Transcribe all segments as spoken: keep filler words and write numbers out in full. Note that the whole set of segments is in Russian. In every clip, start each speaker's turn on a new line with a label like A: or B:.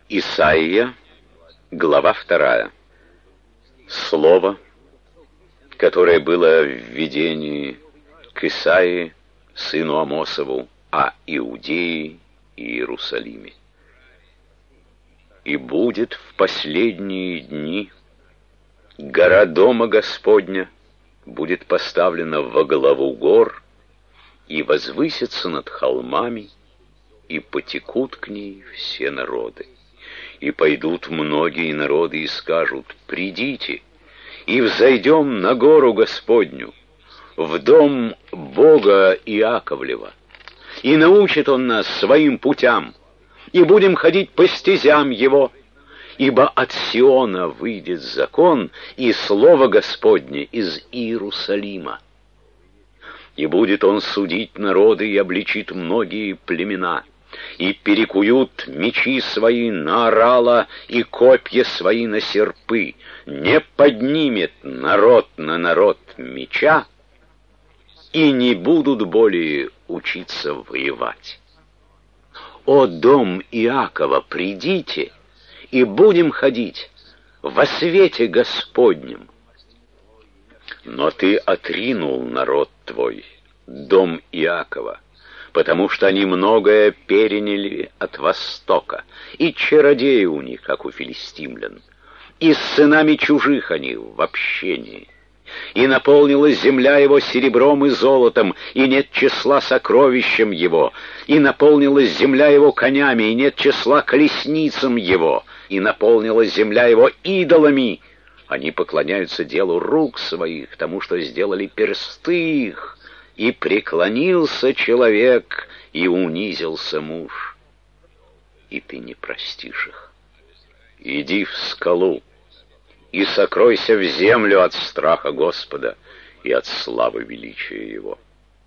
A: Исайя, глава вторая. Слово, которое было в видении к Исаии, сыну Амосову, о Иудее и Иерусалиме. «И будет в последние дни гора дома Господня будет поставлена во главу гор, и возвысится над холмами, и потекут к ней все народы. И пойдут многие народы и скажут: придите, и взойдем на гору Господню, в дом Бога Иаковлева, и научит Он нас своим путям, и будем ходить по стезям Его, ибо от Сиона выйдет закон, и слово Господне из Иерусалима. И будет Он судить народы, и обличит многие племена, и перекуют мечи свои на орала, и копья свои на серпы. Не поднимет народ на народ меча, и не будут более учиться воевать. О дом Иакова, придите, и будем ходить во свете Господнем. Но ты отринул народ твой, дом Иакова, потому что они многое переняли от Востока, и чародеи у них, как у филистимлян, и с сынами чужих они в общении. И наполнилась земля его серебром и золотом, и нет числа сокровищем его, и наполнилась земля его конями, и нет числа колесницам его, и наполнилась земля его идолами. Они поклоняются делу рук своих, тому, что сделали персты их. И преклонился человек, и унизился муж, и ты не простишь их. Иди в скалу и сокройся в землю от страха Господа и от славы величия Его.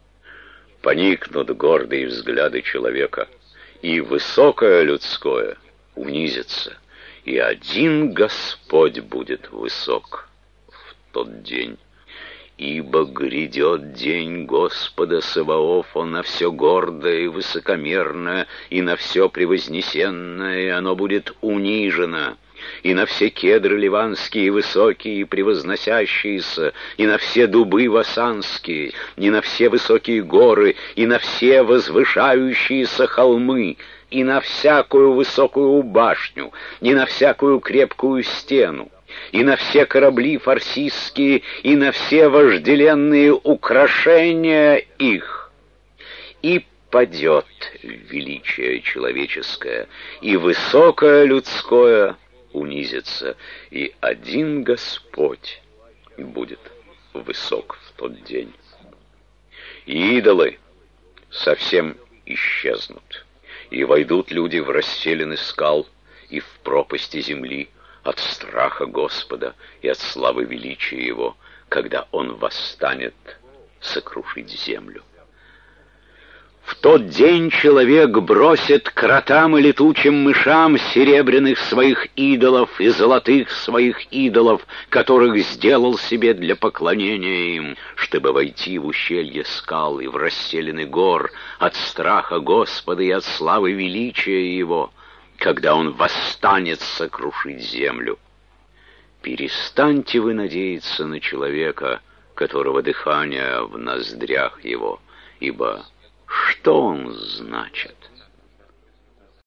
A: Поникнут гордые взгляды человека, и высокое людское унизится, и один Господь будет высок в тот день. Ибо грядет день Господа Саваофа на все гордое и высокомерное, и на все превознесенное, и оно будет унижено, и на все кедры ливанские высокие и превозносящиеся, и на все дубы васанские, и на все высокие горы, и на все возвышающиеся холмы, и на всякую высокую башню, и на всякую крепкую стену, и на все корабли фарсистские, и на все вожделенные украшения их. И падет величие человеческое, и высокое людское унизится, и один Господь будет высок в тот день. И идолы совсем исчезнут, и войдут люди в расселины скал и в пропасти земли, от страха Господа и от славы величия Его, когда Он восстанет сокрушить землю. В тот день человек бросит кротам и летучим мышам серебряных своих идолов и золотых своих идолов, которых сделал себе для поклонения им, чтобы войти в ущелье скал и в расселины гор от страха Господа и от славы величия Его, когда Он восстанет сокрушить землю. Перестаньте вы надеяться на человека, которого дыхание в ноздрях его, ибо что он значит?